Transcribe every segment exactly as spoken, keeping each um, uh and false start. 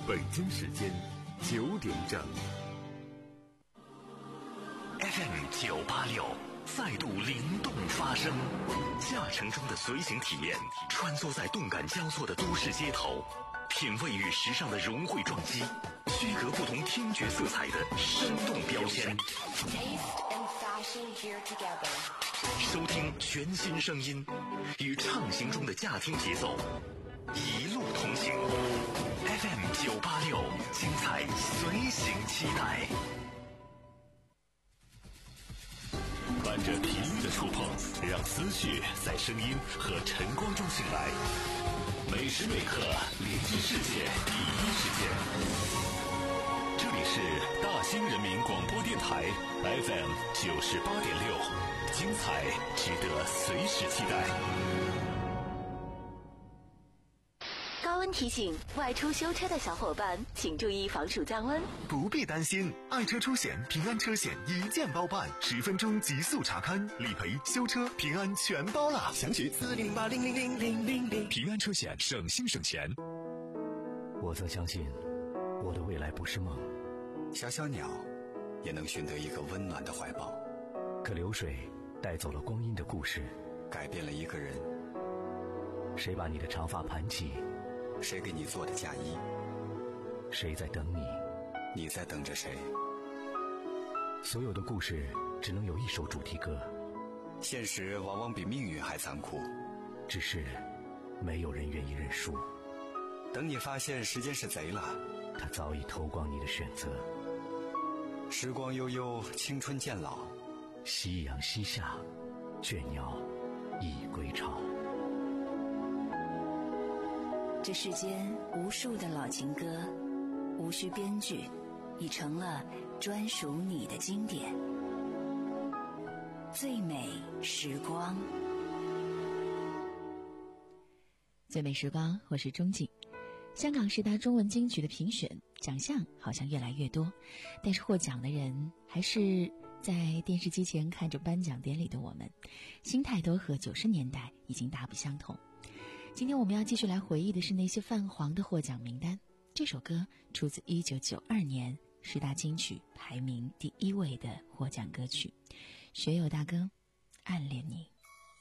北京时间九点整。 F M 九八六再度灵动发声，驾乘中的随行体验，穿梭在动感交错的都市街头，品味与时尚的融汇撞击，区隔不同听觉色彩的生动标签。收听全新声音，与畅行中的驾听节奏，一路同行。F M 九八六，精彩随行期待。伴着频率的触碰，让思绪在声音和晨光中醒来。每时每刻连接世界第一时间。这里是大兴人民广播电台 F M 九十八点六，精彩值得随时期待。 高温提醒，外出修车的小伙伴请注意防暑降温。 不必担心，爱车出险平安车险一键包办，十分钟极速查勘、理赔、修车，平安全包了。详询四零八零零零零零零。平安车险，省心省钱。 我曾相信，我的未来不是梦。 小小鸟也能寻得一个温暖的怀抱。 可流水带走了光阴的故事， 改变了一个人。 谁把你的长发盘起？ 谁给你做的嫁衣？ 谁在等你？ 你在等着谁？ 所有的故事只能有一首主题歌。 现实往往比命运还残酷， 只是没有人愿意认输。 等你发现时间是贼了， 他早已偷光你的选择。 时光悠悠，青春渐老， 夕阳西下，倦鸟已归巢。 这世间无数的老情歌，无需编剧，已成了专属你的经典。最美时光， 最美时光，我是钟静。香港十大中文金曲的评选奖项好像越来越多，但是获奖的人还是在电视机前看着颁奖典礼的我们，心态都和九十年代已经大不相同。今天我们要继续来回忆的是那些泛黄的获奖名单。这首歌出自一九九二年十大金曲排名第一位的获奖歌曲，学友大哥《暗恋你》。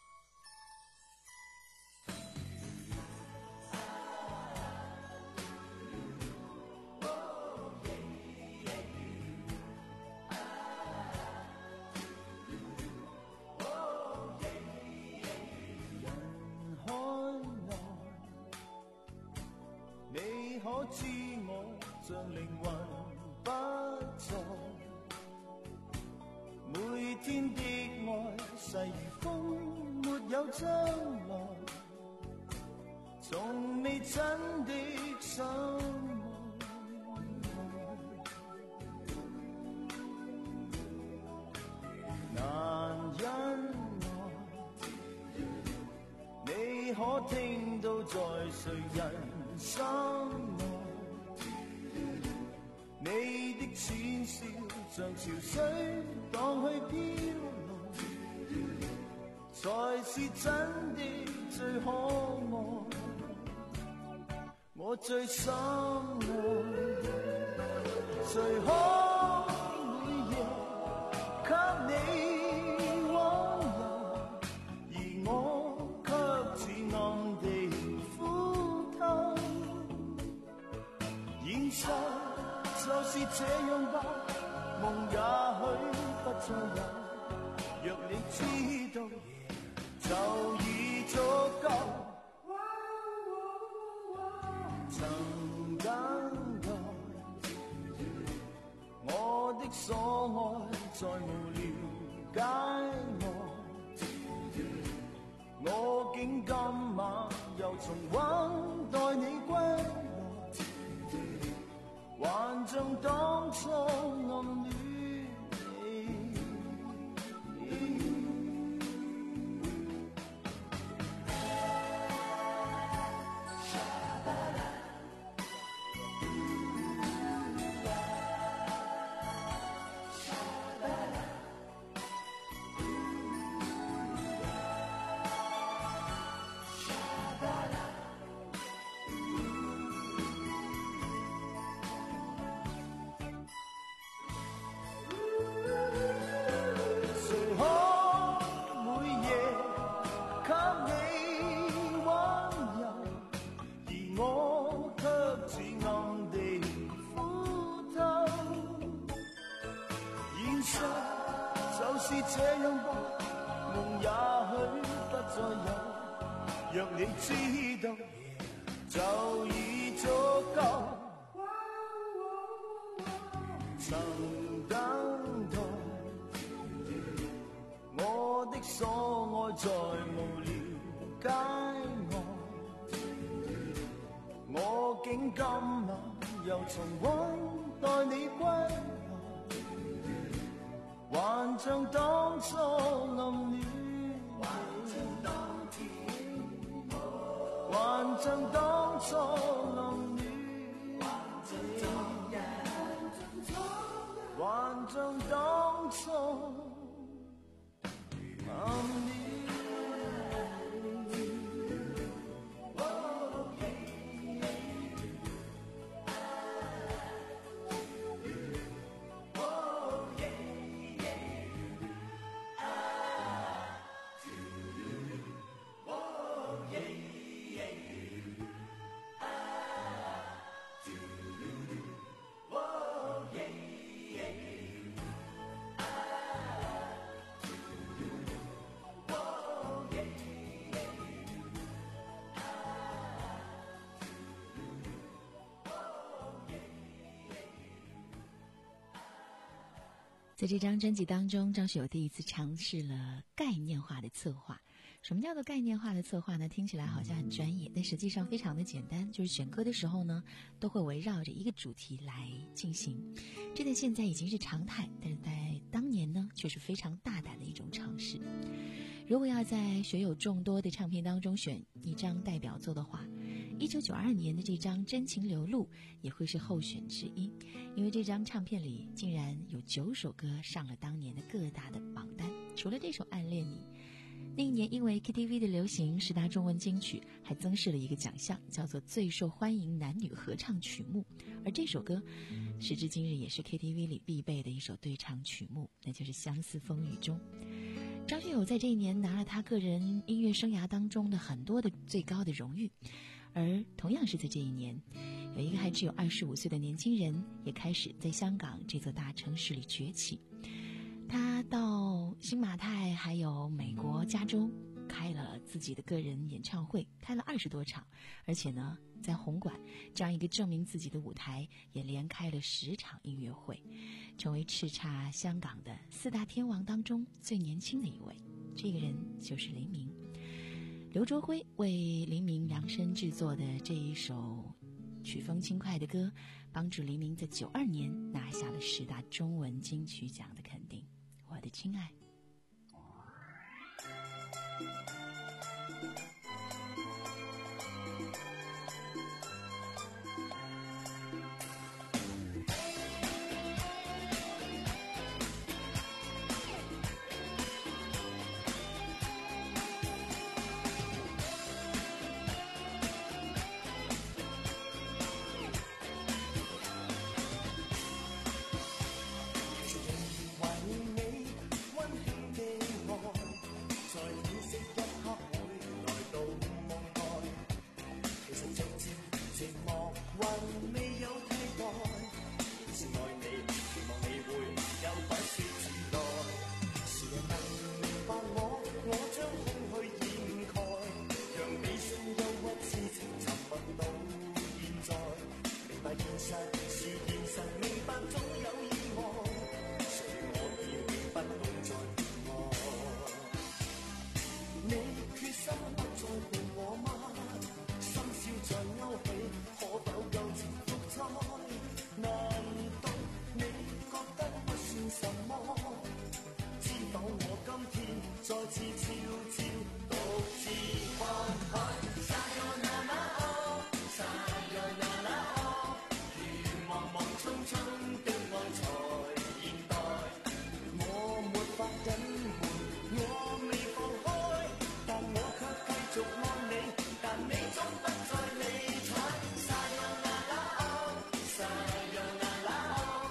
可知我像靈魂不在，每天的愛逝如風，沒有將來，從未真的相愛，難因愛，你可聽到在誰人心內，你的淺笑像潮水蕩去飄來，才是真的最可愛，我最深愛，誰可每夜給你溫柔，而我卻似暗地呼吸，現實就是這樣吧，夢也許不再有，若你知道就已足夠。曾等待我的所愛，再無了解我，我竟今晚又重溫待你歸來，還像當初暗戀你。 我卻自暗地苦透。現實就是這樣吧，夢也許不再有，若你知道就已足夠。曾等待我的所愛在無聊街外，我竟今晚又重溫待你歸來，還像當初暗戀，還像當初暗戀，還像當初暗戀。 在这张专辑当中，张学友第一次尝试了概念化的策划。什么叫做概念化的策划呢？听起来好像很专业，但实际上非常的简单，就是选歌的时候呢，都会围绕着一个主题来进行。这在现在已经是常态，但是在当年呢，却是非常大胆的一种尝试。如果要在学友众多的唱片当中选一张代表作的话，一九九二年的这张《真情流露》也会是候选之一，因为这张唱片里竟然有九首歌上了当年的各大的榜单。除了这首《暗恋你》，那一年因为 K T V 的流行，十大中文金曲还增设了一个奖项，叫做最受欢迎男女合唱曲目。而这首歌时至今日也是 K T V 里必备的一首对唱曲目，那就是《相思风雨中》。张学友在这一年拿了他个人音乐生涯当中的很多的最高的荣誉，而同样是在这一年，有一个还只有二十五岁的年轻人也开始在香港这座大城市里崛起。他到新马泰还有美国加州开了自己的个人演唱会，开了二十多场，而且呢在红馆这样一个证明自己的舞台也连开了十场音乐会，成为叱咤香港的四大天王当中最年轻的一位。这个人就是黎明。刘卓辉为黎明量身制作的这一首曲风轻快的歌，帮助黎明在九二年拿下了十大中文金曲奖的肯定。我的亲爱，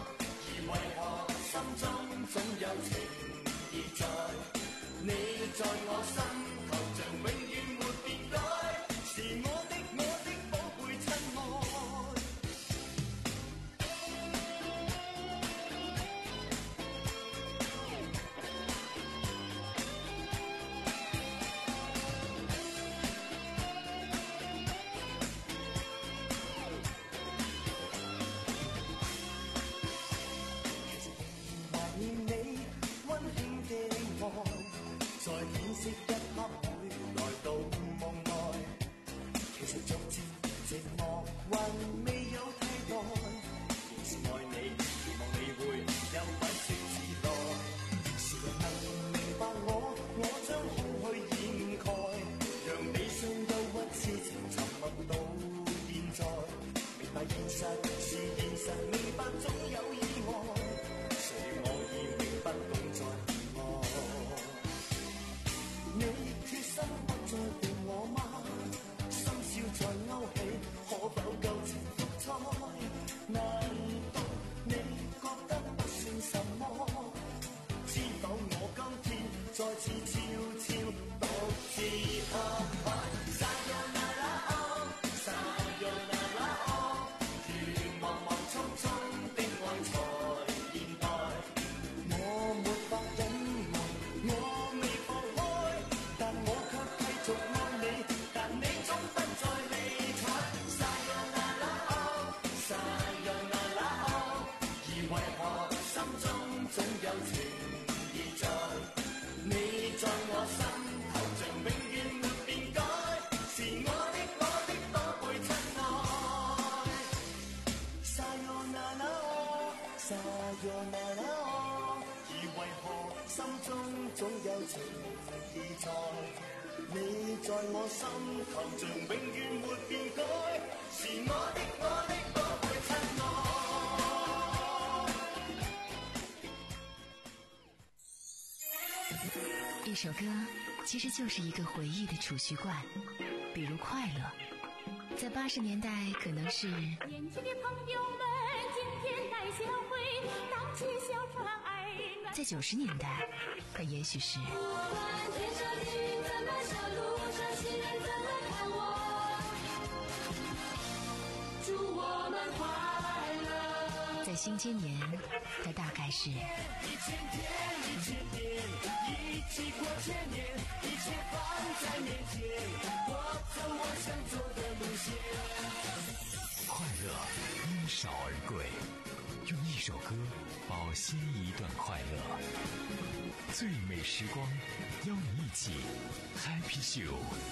在恨未有替代，仍是愛你，期望你會有不息之待。是人能明白我，我將空虛掩蓋，讓你傷憂鬱痴情沉默到現在。明白現實是現實，明白總有意外，誰我已永不懂再愛。你決心不再伴我嗎？深宵再勾起，可否舊情復再？難道你覺得不算什麼？知否我今天再次悄悄獨自拍拍。Sayonara oh Sayonara oh， 願茫茫匆匆的愛才現代。我沒法隱瞞，我未放開，但我卻繼續愛你，但你總不再理睬。Sayonara oh Sayonara oh， 而為何心中總有情意在？你在我心頭像永遠沒變改，是我的我的寶貝親愛。Sayonara oh Sayonara oh， 而為何心中總有情意在？你在我心頭像永遠沒變改，是我的我的寶貝親愛。 一首歌其实就是一个回忆的储蓄罐，比如快乐，在八十年代可能是年轻的朋友们，今天带小会，荡起小船儿暖。 在九十年代，它也许是我们天上的云怎么笑，路上行人怎么看我，祝我们快乐。 在新千年，它大概是一千天，一千年，一起过千年，一切放在面前，我走我想走的路线。 快乐因少而贵，用一首歌保鲜一段快乐。最美时光，邀你一起 Happy Show。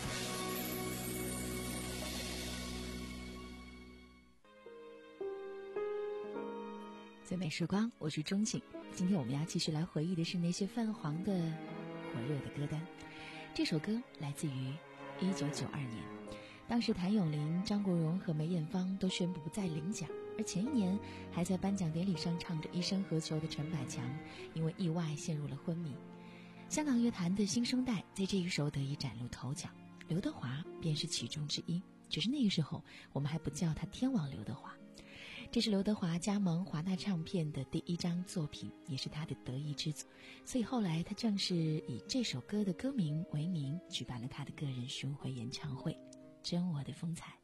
最美时光，我是钟景。今天我们要继续来回忆的是那些泛黄的火热的歌单。这首歌来自于一九九二年，当时谭咏麟、张国荣和梅艳芳都宣布不再领奖，而前一年还在颁奖典礼上唱着《一生何求》的陈百强，因为意外陷入了昏迷。香港乐坛的新生代在这个时候得以崭露头角，刘德华便是其中之一。只是那个时候我们还不叫他天王刘德华。这是刘德华加盟华纳唱片的第一张作品，也是他的得意之作，所以后来他正是以这首歌的歌名为名，举办了他的个人巡回演唱会《真我的风采》。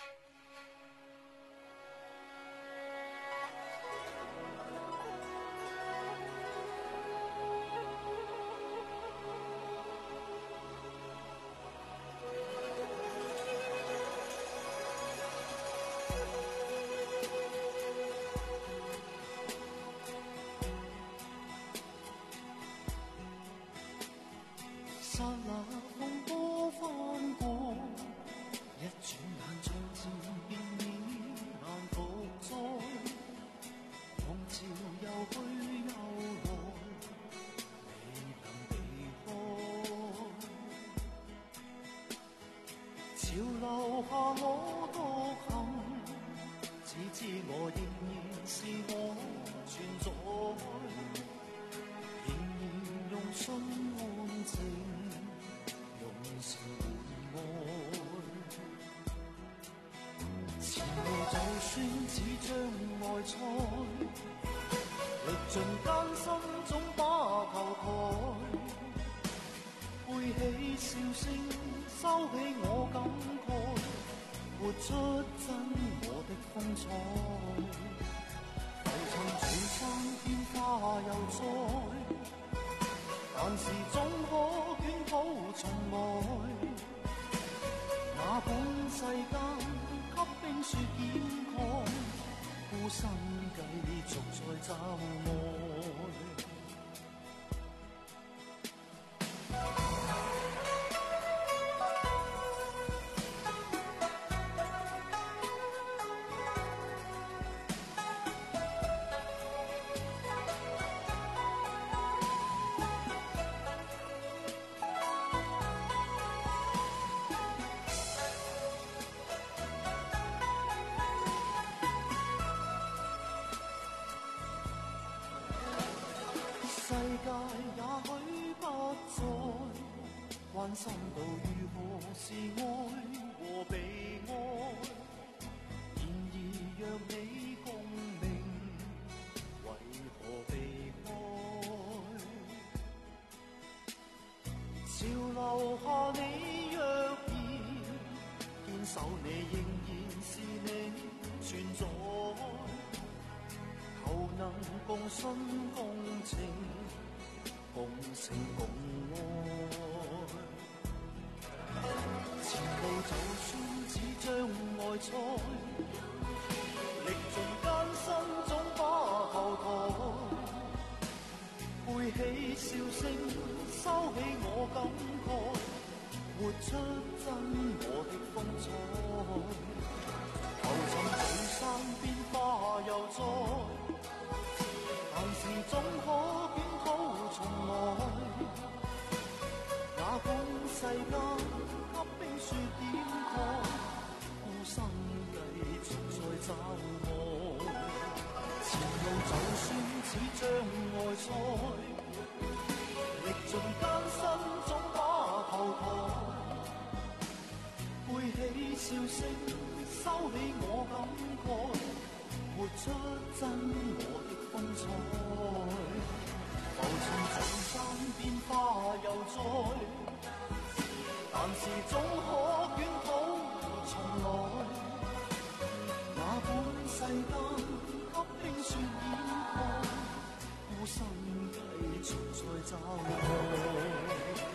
剎那風波翻過，一轉眼像漸變已難復再，浪潮又去又來，未能避開。潮流下我獨行，只知我仍然是我存在，仍然用心安靜用情愛，前路就算似障礙賽，歷盡艱辛總把頭抬，背起笑聲收起我感慨，活出真我的風采，浮沉轉身變化又再，但是總可捲土重來，那本世間給冰雪掩蓋，孤身繼續在找愛。 關心到如何是愛和被愛，然而若你共鳴，為何避開？潮流下你若然堅守，你仍然是你存在，求能共信共情，共成共愛。前路就算似障礙賽，歷盡艱辛總把頭抬，背起笑聲，收起我感慨，活出真我的風采。浮沉聚散變化又再，但是總可捲土重來。哪管世間給冰雪掩蓋，孤身繼續在找愛。前路就算似障礙賽，歷盡艱辛總把頭抬，背起笑聲，收起我感慨，活出真我的風采。浮沉聚散變化又再，但是總可捲土重來。哪管世間給冰雪掩蓋，孤身繼續在找愛。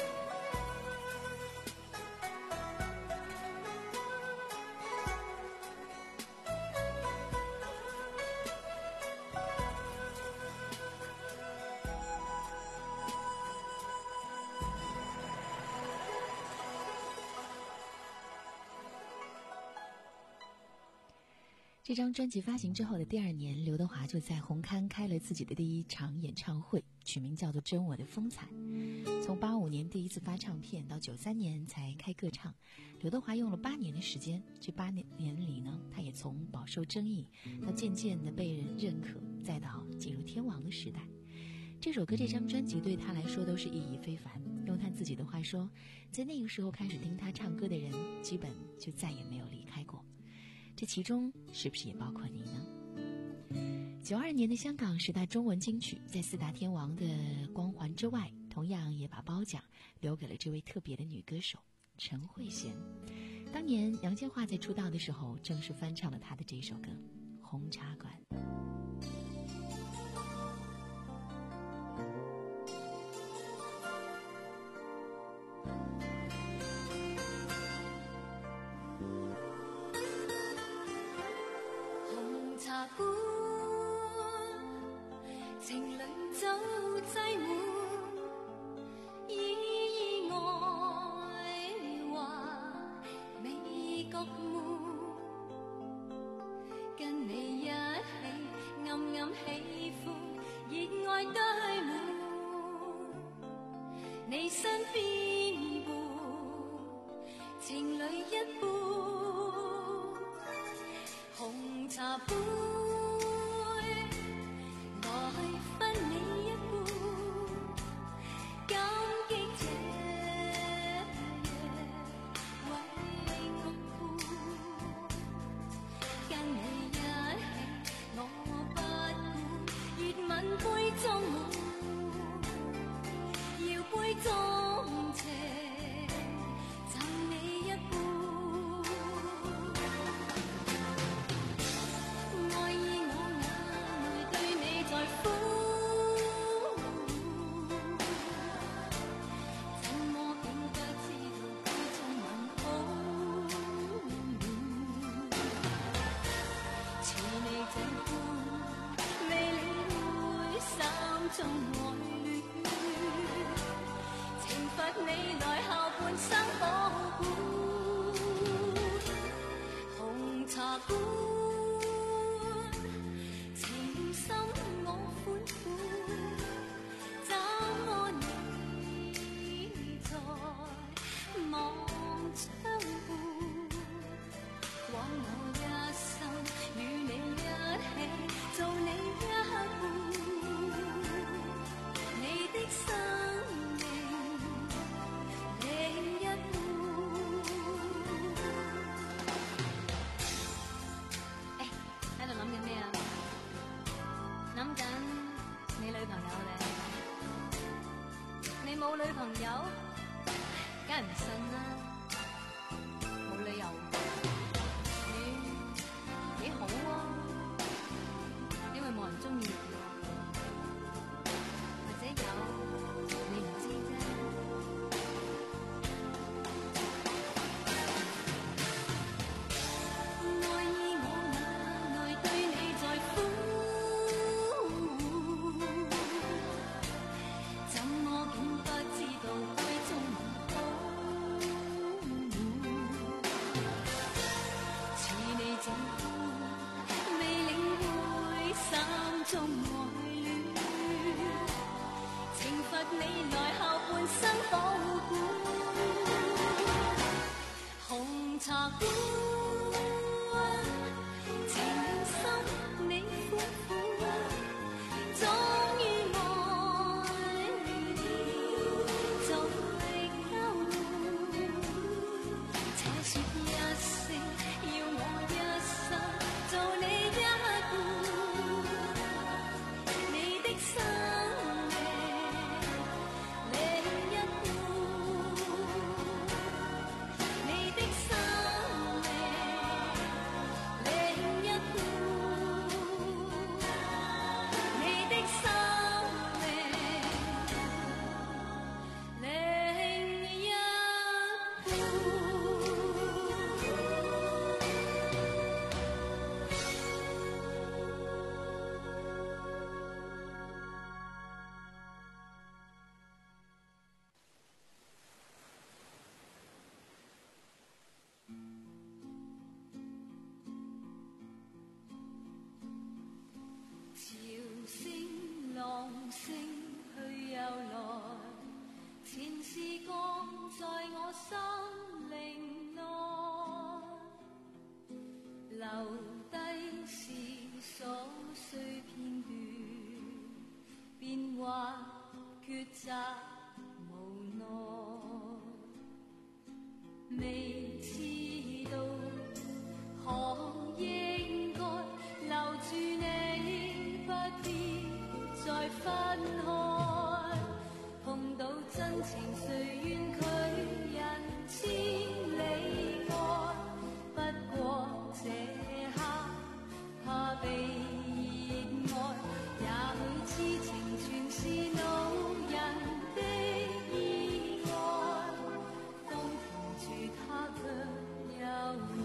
这张专辑发行之后的第二年，刘德华就在红磡开了自己的第一场演唱会，取名叫做《真我的风采》。从八五年第一次发唱片到九三年才开个唱，刘德华用了八年的时间。这八年里呢，他也从饱受争议到渐渐的被人认可，再到进入天王的时代。这首歌这张专辑对他来说都是意义非凡。用他自己的话说，在那个时候开始听他唱歌的人，基本就再也没有离开过。这其中是不是也包括你呢？九二年的香港十大中文金曲，在四大天王的光环之外，同样也把褒奖留给了这位特别的女歌手陈慧娴。当年杨千嬅在出道的时候，正式翻唱了她的这首歌《红茶馆》。 茶館，情侶酒擠滿，意外話美覺悶，跟你一起暗暗喜歡，熱愛堆滿，你身邊伴，情侶一般。紅茶杯，來分你一杯，感激這為我伴，跟你一起我不管，熱吻杯中滿，搖杯中斜。中愛戀，情神啊，冇理由，你幾好啊，因為冇人中意你喎，或者有你唔知啫。愛意我那愛對你在乎，怎麼竟不知道杯中問好？似你這未領會心中愛戀，懲罰你來後半生保管。紅茶館，情深你苦苦，終於愛了再交換。且說一聲，要我一生做你一半，你的生命另一半，你的生命另一半，你的生命另一半。潮聲浪聲去又來，前事降在我心靈內，留低是瑣碎片段，變幻抉擇無奈，未知道可應該留住你，不必再分開，碰到真情誰願拒人千里外，不過這刻怕被熱愛，也許痴情全是老人的意外，當停住他卻有耐。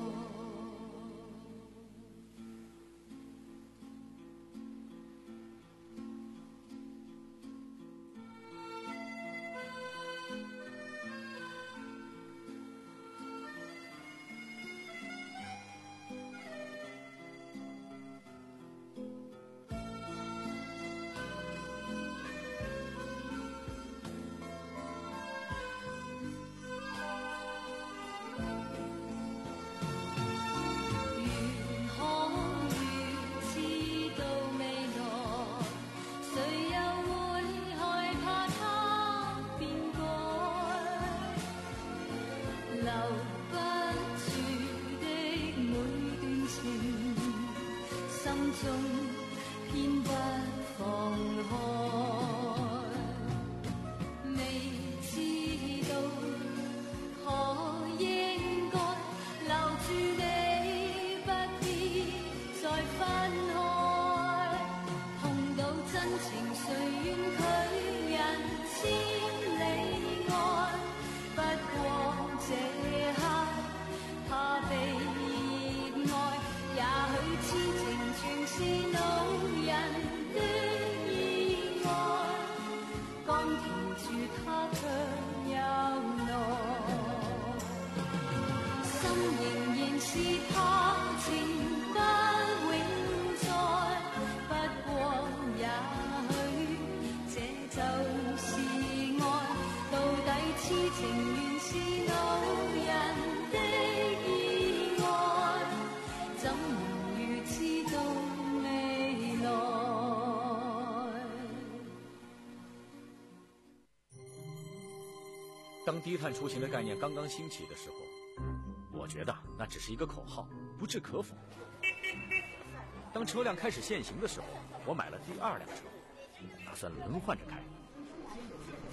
当低碳出行的概念刚刚兴起的时候，我觉得那只是一个口号，不置可否。当车辆开始限行的时候，我买了第二辆车，打算轮换着开。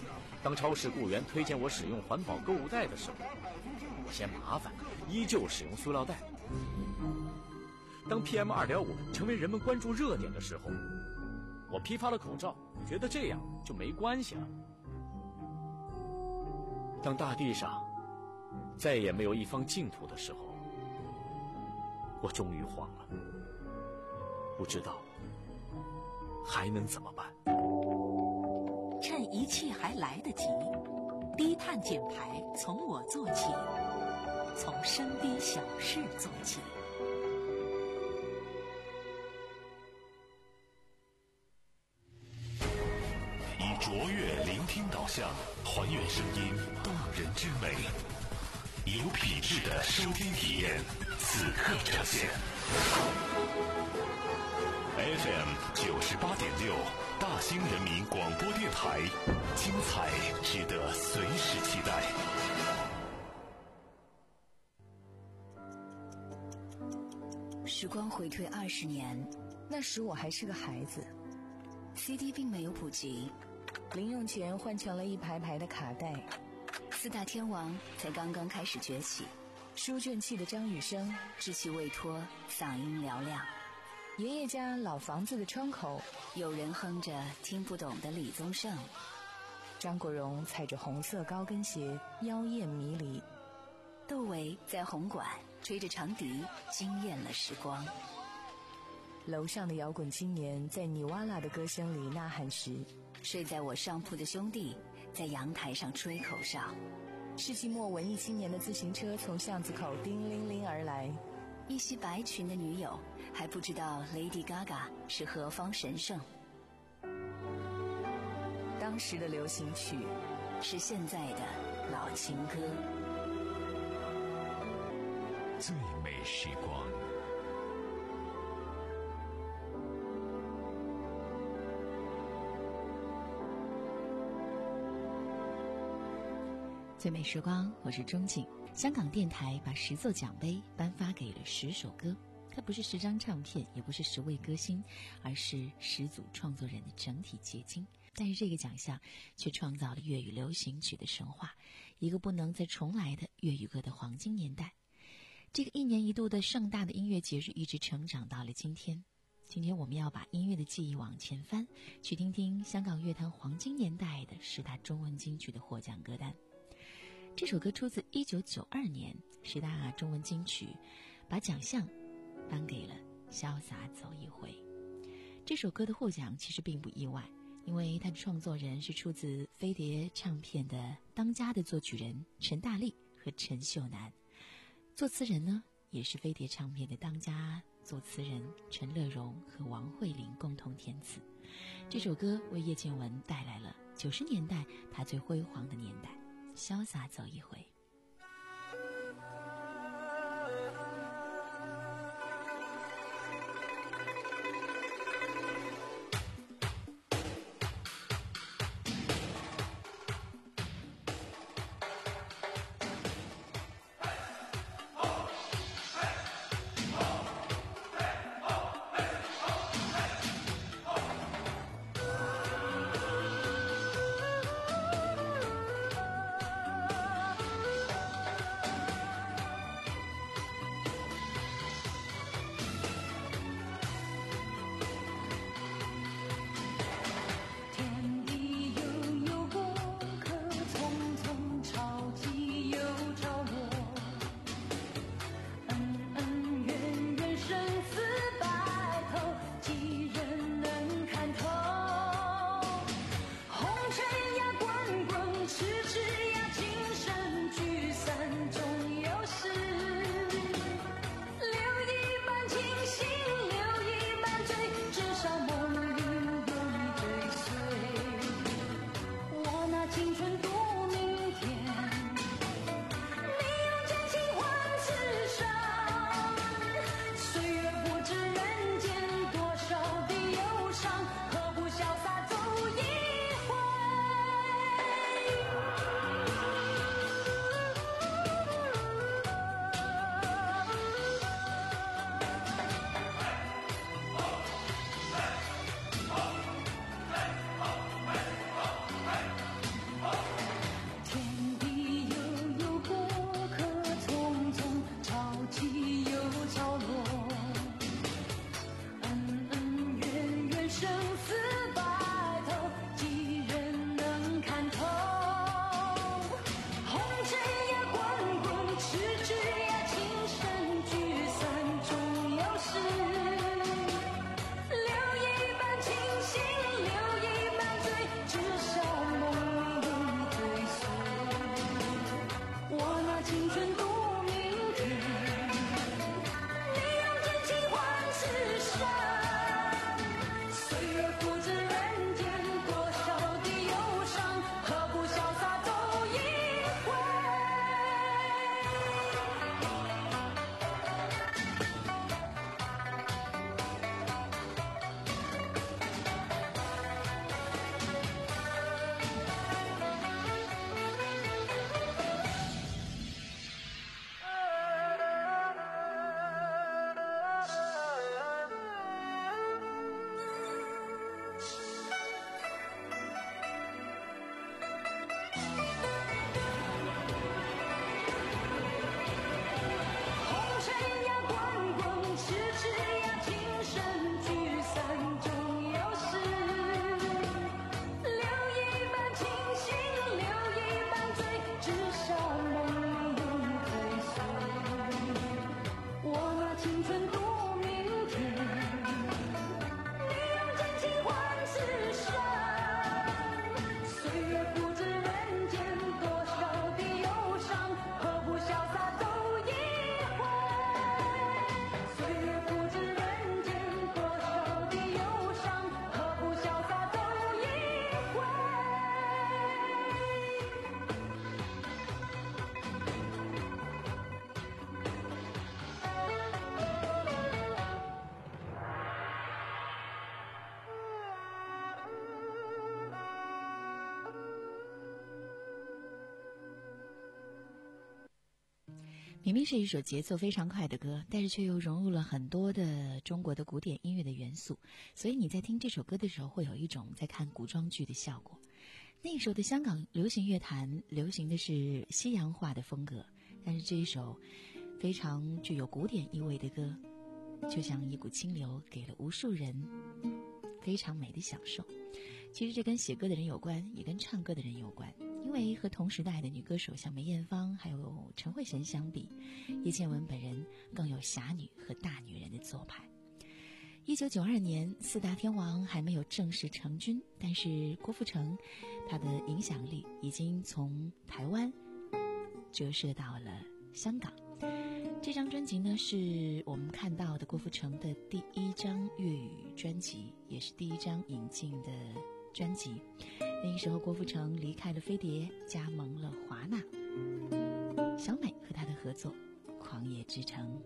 当超市雇员推荐我使用环保购物袋的时候，我嫌麻烦，依旧使用塑料袋。当 P M 二点五 成为人们关注热点的时候，我批发了口罩，觉得这样就没关系了。当大地上再也没有一方净土的时候，我终于慌了，不知道还能怎么办。 趁一切还来得及，低碳减排从我做起，从身边小事做起。 以卓越聆听导向，还原声音动人之美，有品质的收听体验，此刻呈现。F M 九十八点六，大兴人民广播电台，精彩值得随时期待。 时光回退二十年，那时我还是个孩子 ，C D 并没有普及，零用钱换成了一排排的卡带，四大天王才刚刚开始崛起，书卷气的张雨生稚气未脱，嗓音嘹亮。爷爷家老房子的窗口，有人哼着听不懂的李宗盛。张国荣踩着红色高跟鞋，妖艳迷离。窦唯在红馆吹着长笛，惊艳了时光。楼上的摇滚青年在尼瓦拉的歌声里呐喊时，睡在我上铺的兄弟在阳台上吹口哨。世纪末文艺青年的自行车从巷子口叮铃铃而来，一袭白裙的女友还不知道 Lady Gaga 是何方神圣。当时的流行曲是现在的老情歌。 最美时光。 最美时光，我是钟景。香港电台把十座奖杯颁发给了十首歌，它不是十张唱片，也不是十位歌星，而是十组创作人的整体结晶。但是这个奖项却创造了粤语流行曲的神话，一个不能再重来的粤语歌的黄金年代。这个一年一度的盛大的音乐节日一直成长到了今天。今天我们要把音乐的记忆往前翻，去听听香港乐坛黄金年代的十大中文金曲的获奖歌单。这首歌出自一九九二年，十大中文金曲把奖项颁给了《潇洒走一回》。这首歌的获奖其实并不意外，因为它的创作人是出自飞碟唱片的当家的作曲人陈大力和陈秀楠，作词人呢也是飞碟唱片的当家作词人陈乐融和王慧玲共同填词。这首歌为叶倩文带来了九十年代她最辉煌的年代，潇洒走一回。 明明是一首节奏非常快的歌，但是却又融入了很多的中国的古典音乐的元素，所以你在听这首歌的时候会有一种在看古装剧的效果。那时候的香港流行乐坛流行的是西洋化的风格，但是这一首非常具有古典意味的歌，就像一股清流，给了无数人非常美的享受。其实这跟写歌的人有关，也跟唱歌的人有关，因为和同时代的女歌手像梅艳芳还有陈慧娴相比，叶倩文本人更有侠女和大女人的做派。一九九二年四大天王还没有正式成军，但是郭富城他的影响力已经从台湾折射到了香港。这张专辑呢，是我们看到的郭富城的第一张粤语专辑，也是第一张引进的专辑。那个时候郭富城离开了飞碟，加盟了华纳，小美和他的合作《狂野之城》。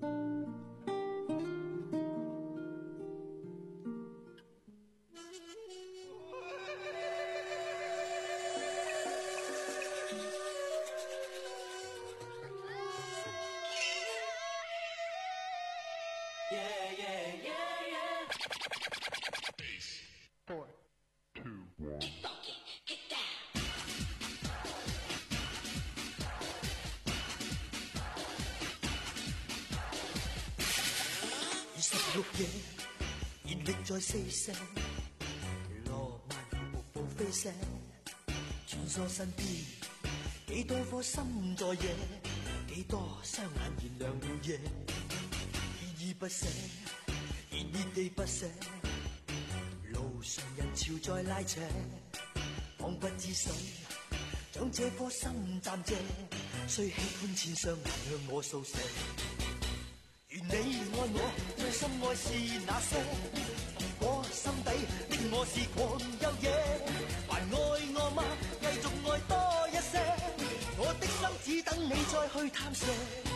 熱力在四射，羅曼瀑布飛射，穿梭身邊，幾多顆心在野，幾多雙眼燃亮了夜，依依不捨，熱熱地不捨，路上人潮在拉扯，彷不知誰將這顆心暫借，雖喜歡千雙眼向我訴說。如你愛我，最深愛是那些。如果心底的我是狂又野，還愛我嗎？繼續愛多一些。我的心只等你再去探射。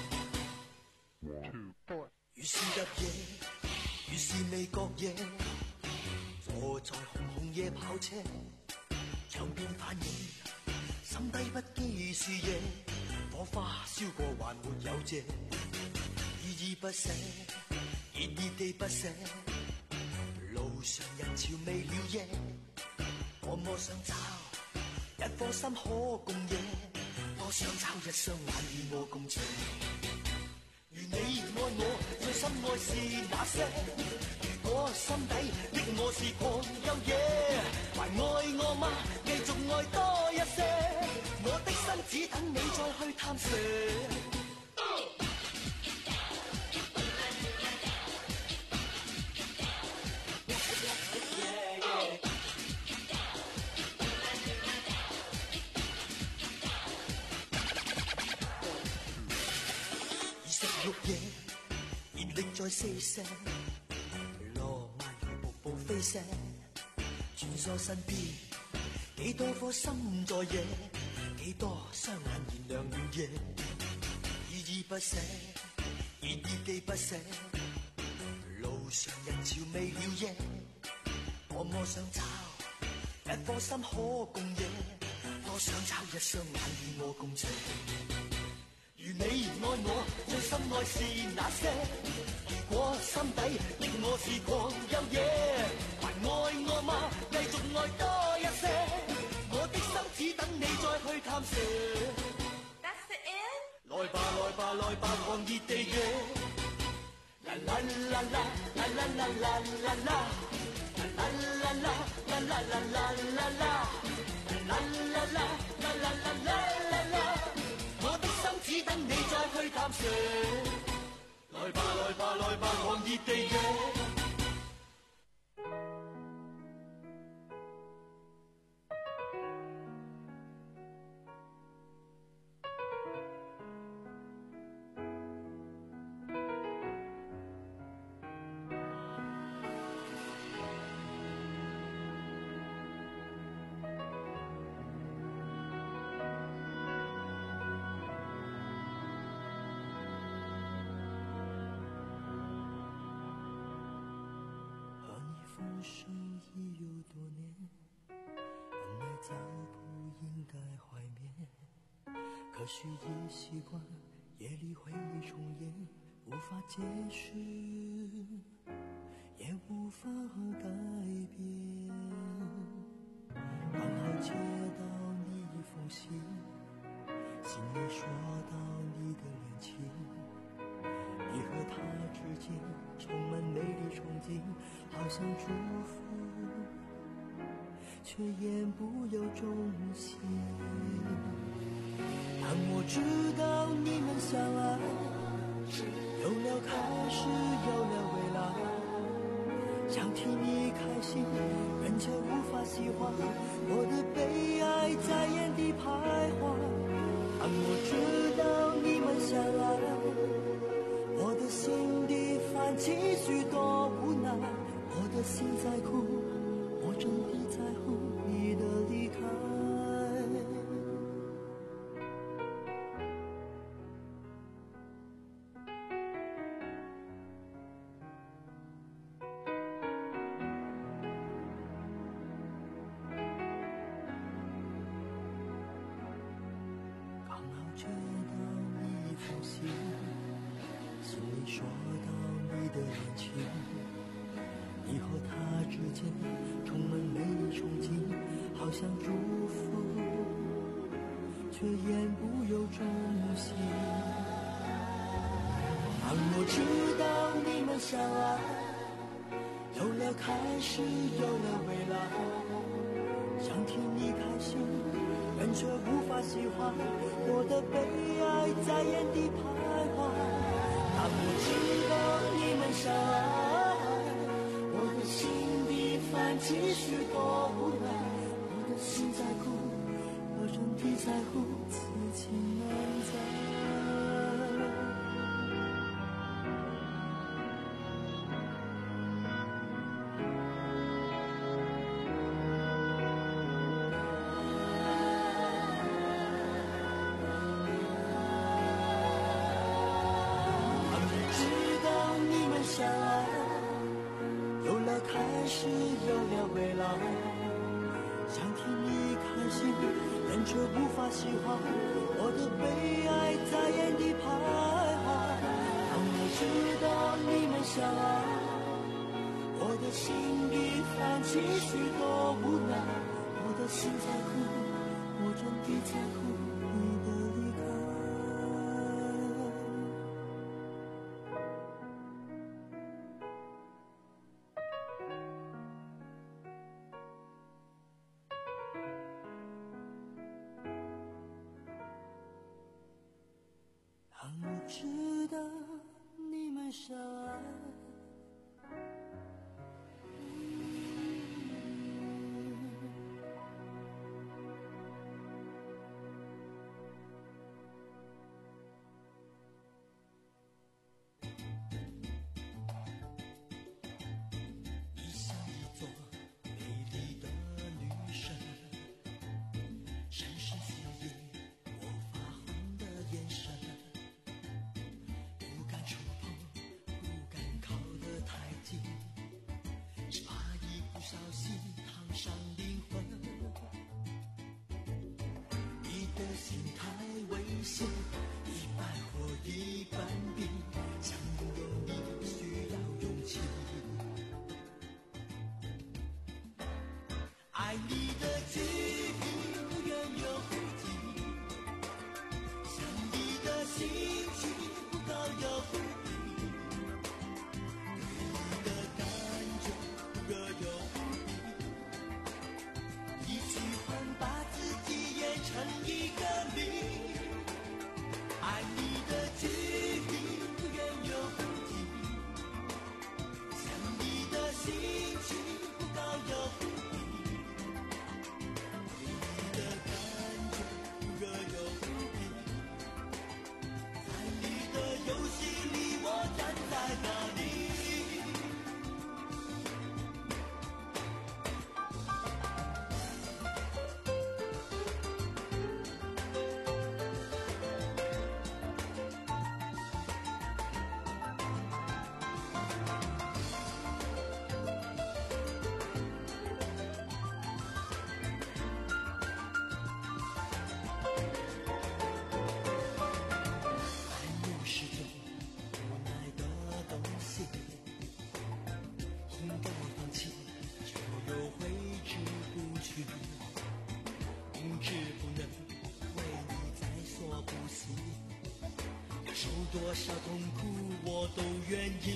如是入夜，如是未覺夜，坐在紅紅夜跑車，場邊反映，心底不羈是夜，火花燒過還沒有謝。依依不捨，熱熱地不捨，路上人潮未了夜，多麼想找一顆心可共夜，多想找一雙眼與我共情。如你愛我，最深愛是那些。如果心底的我是狂又野，還愛我嗎？繼續愛多一些，我的心只等你再去探射。綠野，熱力在四射，羅曼如瀑布飛射，穿梭身邊，幾多顆心在野，幾多雙眼燃亮了夜，依依不捨，熱熱地不捨，路上人潮未了夜，多麼想找一顆心可共夜，多想找一雙眼與我共情。如你愛我，最深愛是那些。如果心底的我是狂又野，還愛我嗎？繼續愛多一些，我的心只等你再去探射。That's the end？ 來吧來吧來吧，狂熱地野，啦啦啦啦啦啦啦啦啦啦，啦啦啦啦啦啦啦啦啦啦，啦啦啦啦啦啦啦啦。我的心只等你再去探射，來吧來吧來吧，狂熱地野。可是已习惯夜里里回忆重演，无法解释，也无法改变。刚好接到你一封信，信里说到你的恋情，你和他之间充满美丽憧憬，好像祝福，却言不由衷心。当我知道你们相爱，有了开始，有了未来，想替你开心，人却无法喜欢，我的悲哀在眼底徘徊。当我知道你们相爱，我的心底泛起许多无奈，我的心在哭，我真的在乎你的离开。刚好接到你一封信，信里说到你的恋情，你和他之间充满美丽憧憬，好像祝福，却言不由衷心。当我知道你们相爱，有了开始，有了未来，想替你开心，人却无法喜欢，我的悲哀在眼底徘徊。当我知道你们相爱，我的心底泛起许多无奈，我的心在哭，我真的在乎，此情难在。相爱，有了开始，有了未来，想替你开心，人却无法喜欢，我的悲哀在眼底徘徊。当我知道你们相爱，我的心里泛起许多无奈，我的心在哭，我真的在乎你的离开。当我知道你们相爱， 多少痛苦我都愿意。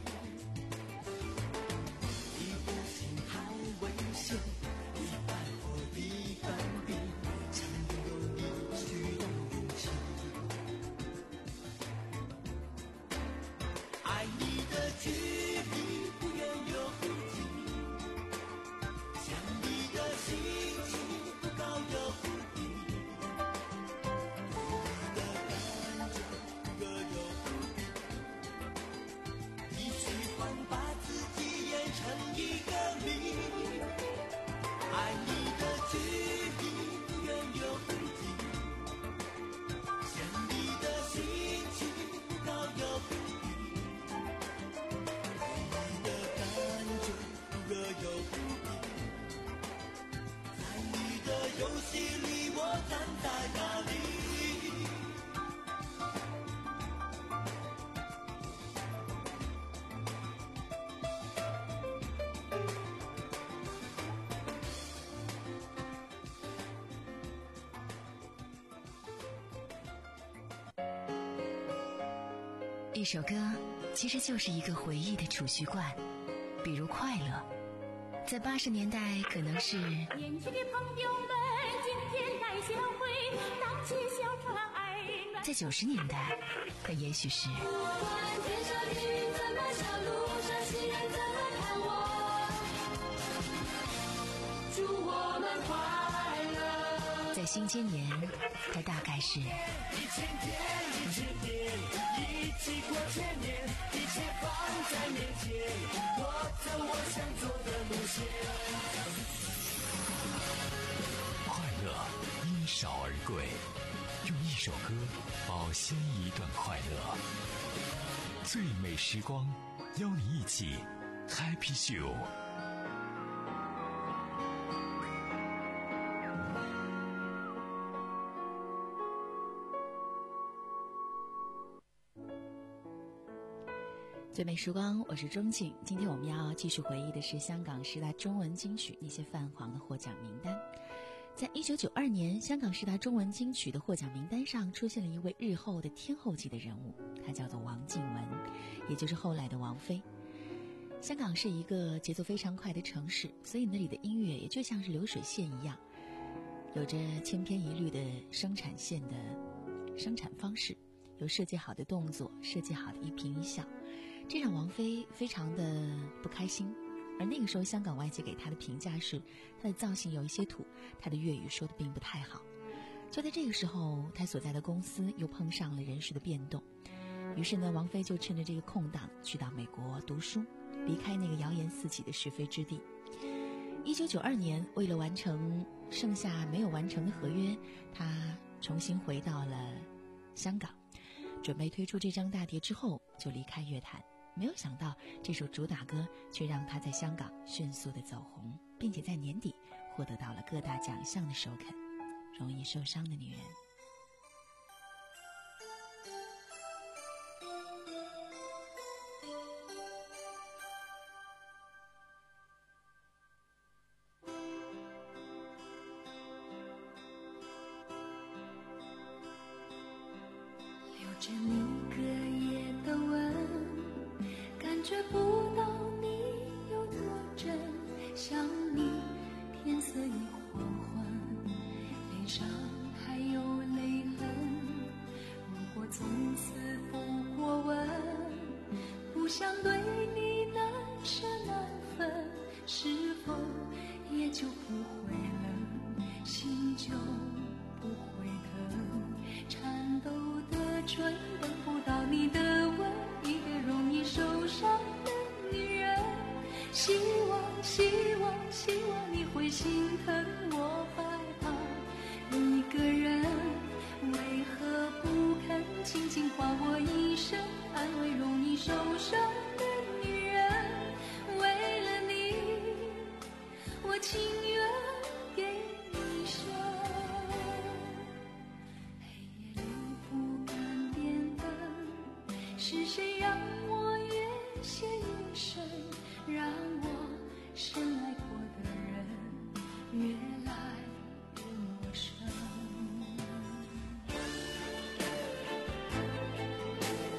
一不心太危险，一半火一半冰，才能有你去有勇气。爱你的距离不远又不近，想你的心情不高又不低，你的感觉不热又不冰，一句话把自己演成一个谜。爱你的距离不远又不近，想你的心情不高又不低，你的感觉不热又不冰，在你的游戏里我站在哪里？ 一首歌其实就是一个回忆的储蓄罐，比如快乐，在八十年代可能是年轻的朋友们今天来相会，荡起小船爱暖。 在九十年代它也许是不管天上的云怎么笑，路上行人怎么看我，祝我们快乐。 在新千年它大概是一千天一千天一起过千年，一切放在面前，我走我想走的路线。 快乐因少而贵，用一首歌保鲜一段快乐。最美时光，邀你一起 Happy Show。 最美时光，我是钟静。今天我们要继续回忆的是香港十大中文金曲那些泛黄的获奖名单。在一九九二年，香港十大中文金曲的获奖名单上出现了一位日后的天后级的人物，她叫做王靖雯，也就是后来的王菲。香港是一个节奏非常快的城市，所以那里的音乐也就像是流水线一样，有着千篇一律的生产线的生产方式，有设计好的动作，设计好的一颦一笑，这让王菲非常的不开心。而那个时候香港外界给她的评价是她的造型有一些土，她的粤语说的并不太好。就在这个时候，她所在的公司又碰上了人事的变动，于是呢，王菲就趁着这个空档去到美国读书，离开那个谣言四起的是非之地。一九九二年，为了完成剩下没有完成的合约，她重新回到了香港，准备推出这张大碟之后就离开乐坛。没有想到这首主打歌却让她在香港迅速的走红，并且在年底获得到了各大奖项的首肯。容易受伤的女人。 留着你隔夜的吻，感觉不到你有多真，想你天色已黄昏，脸上还有泪痕。如果从此不过问，不想对你难舍难分，是否也就不会冷，心就不会疼，颤抖的唇等不到你的吻，一个容易受伤的女人。希望希望希望你会心疼我害怕一个人，为何不肯轻轻唤我一声，安慰容易受伤的女人。为了你，我情愿给你生。黑夜里不敢点灯，是谁让我越陷越深，让我深爱过的人越来越陌生。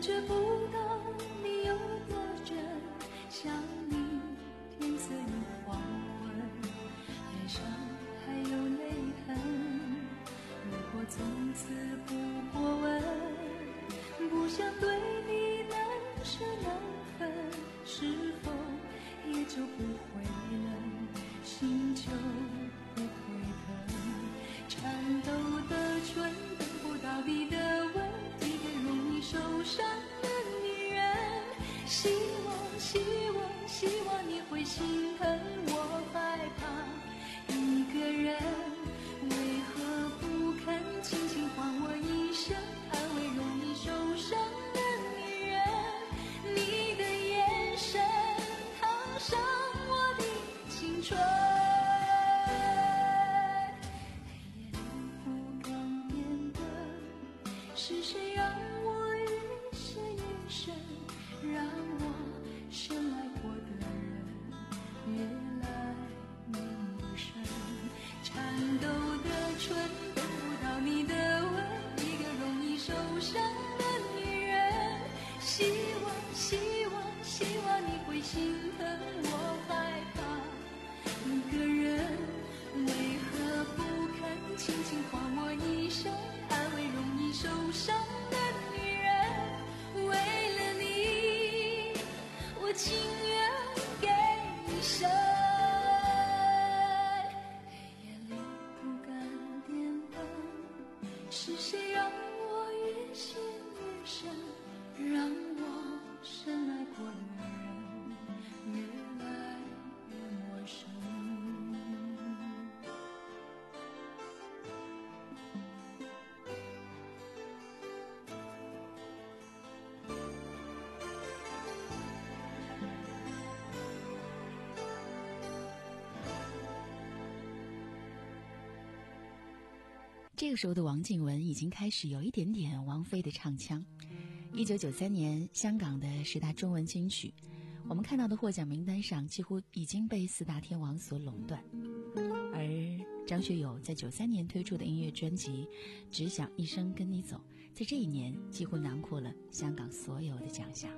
感觉不到你有多真，想你天色已黄昏，脸上还有泪痕。如果从此不过问，不想对你难舍难分，是否也就不会冷，心就不会疼。颤抖的唇等不到你的吻，一个容易受伤的女人。希望希望希望你会心疼我害怕一个人，为何不肯轻轻唤我一声，安慰容易受伤的女人。你的眼神烫伤我的青春，是谁让我越陷越深，让我深爱过的人越来越陌生。颤抖的唇等不到你的吻，一个容易受伤的女人。希望希望希望你会心疼我害怕一个人，为何不肯轻轻唤我一声，安慰容易受伤的女人。为了你，我情愿给一生。黑夜里不敢点灯，是谁让我越陷越深，让我深爱过的人越来越陌生。 这个时候的王靖雯已经开始有一点点王菲的唱腔。一九九三年，香港的十大中文金曲，我们看到的获奖名单上几乎已经被四大天王所垄断。而张学友在九三年推出的音乐专辑《只想一生跟你走》，在这一年几乎囊括了香港所有的奖项。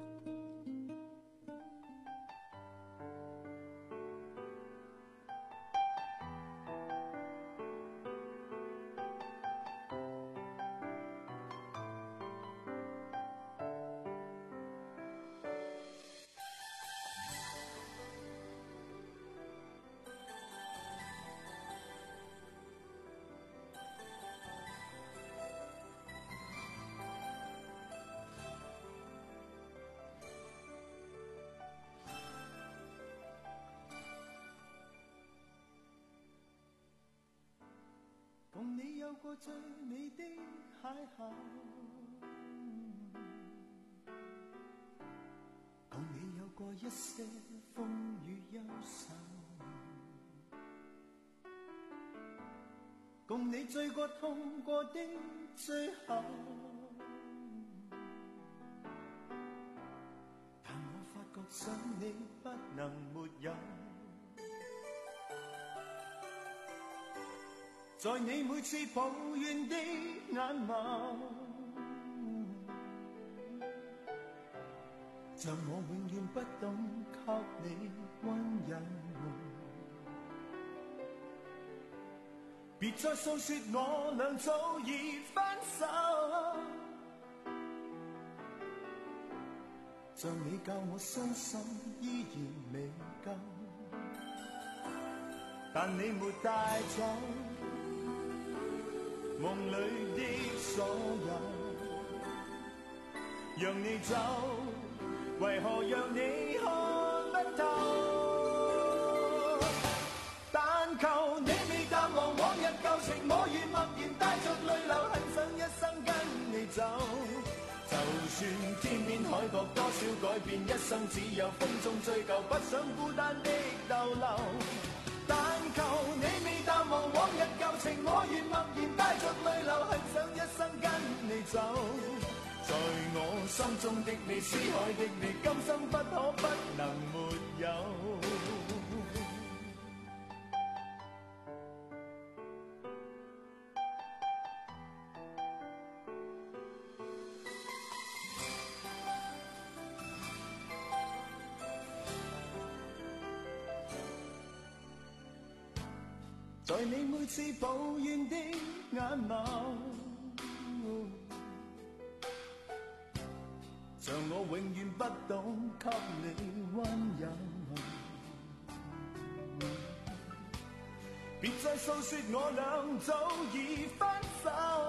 共你有過最美的邂逅，共你有過一些風雨憂愁，共你醉過痛過的最後，但我發覺想你不能沒有。在你每次抱怨的眼眸，像我永遠不懂給你溫柔。別再訴說我倆早已分手，像你教我傷心依然未夠，但你沒帶走夢裏的所有，讓你走，為何讓你看不透？但求你未淡忘往日舊情，我願默然帶着淚流，很想一生跟你走。就算天邊海角多少改變，一生只有風中追究，不想孤單的逗留。但求你未淡忘往日舊情，我願默然帶着淚流，很想一生跟你走。在我心中的你，思海的你，今生不可不能沒有。 在你每次抱怨的眼眸，像我永遠不懂給你溫柔。別再訴說我倆早已分手，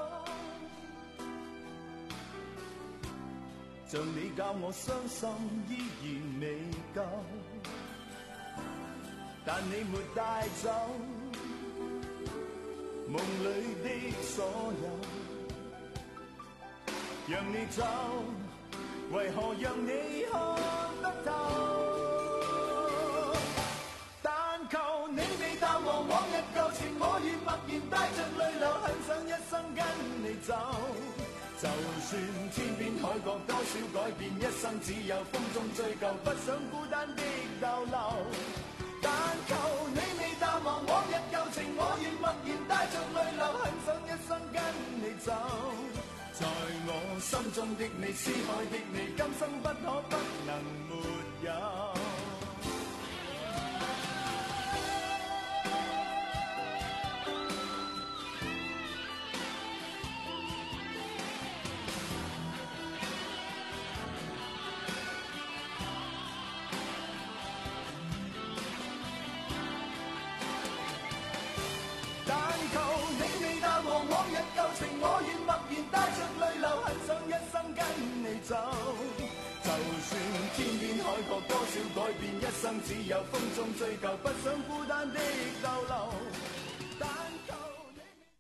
像你教我傷心依然未夠，但你沒帶走夢裏的所有，讓你走，為何讓你看得透？但求你未淡忘往日舊情，我願默然帶着淚流，很想一生跟你走。就算天邊海角多少改變，一生只有風中追究，不想孤單的逗留。但求你未淡忘往日舊情，我願默然帶着淚流，很想一生跟你走。在我心中的你，思海的你，今生不可不能沒有。往日舊情，我願默然帶着淚流，很想一生跟你走。就算天邊海角多少改變，一生只有風中追究，不想孤單的逗留。但求你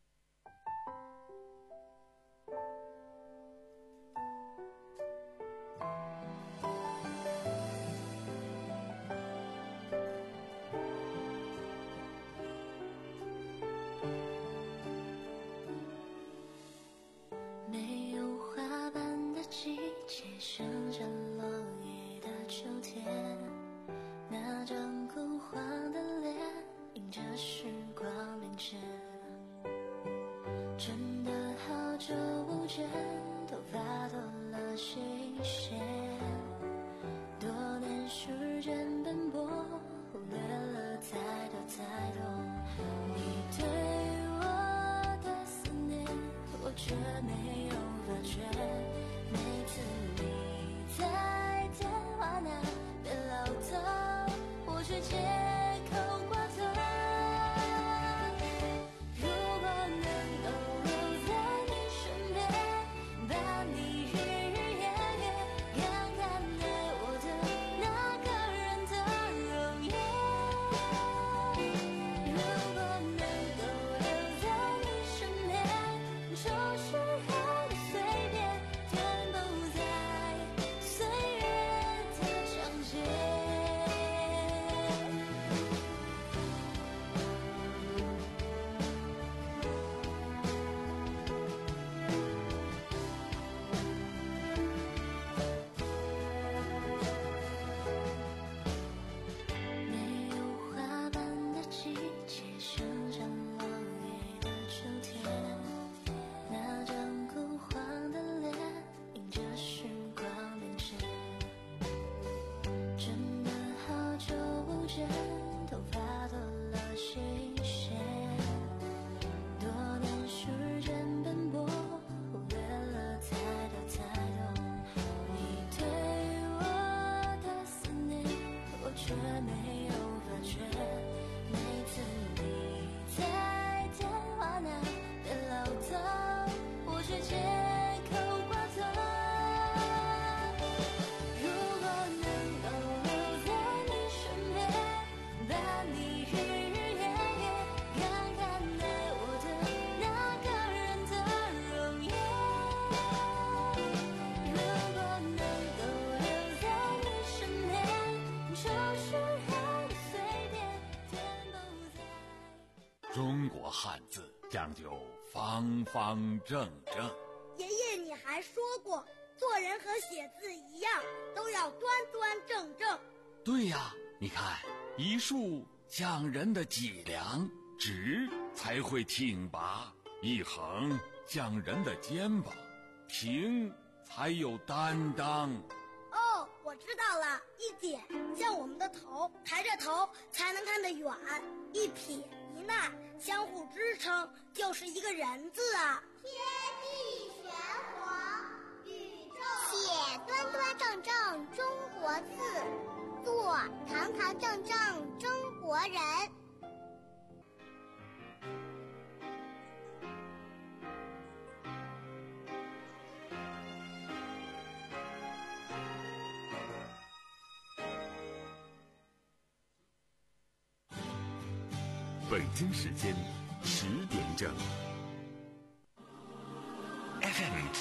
中国汉字讲究方方正正。 爷爷，你还说过，做人和写字一样，都要端端正正。 对呀，你看，一竖讲人的脊梁，直才会挺拔；一横讲人的肩膀，平才有担当。 哦，我知知道了一点，像我们的头，抬着头才能看得远，一撇一捺相互支撑，就是一个人字啊。 天地玄黄，宇宙写端端正正中国字，做堂堂正正中国人。 北京时间十点整。F M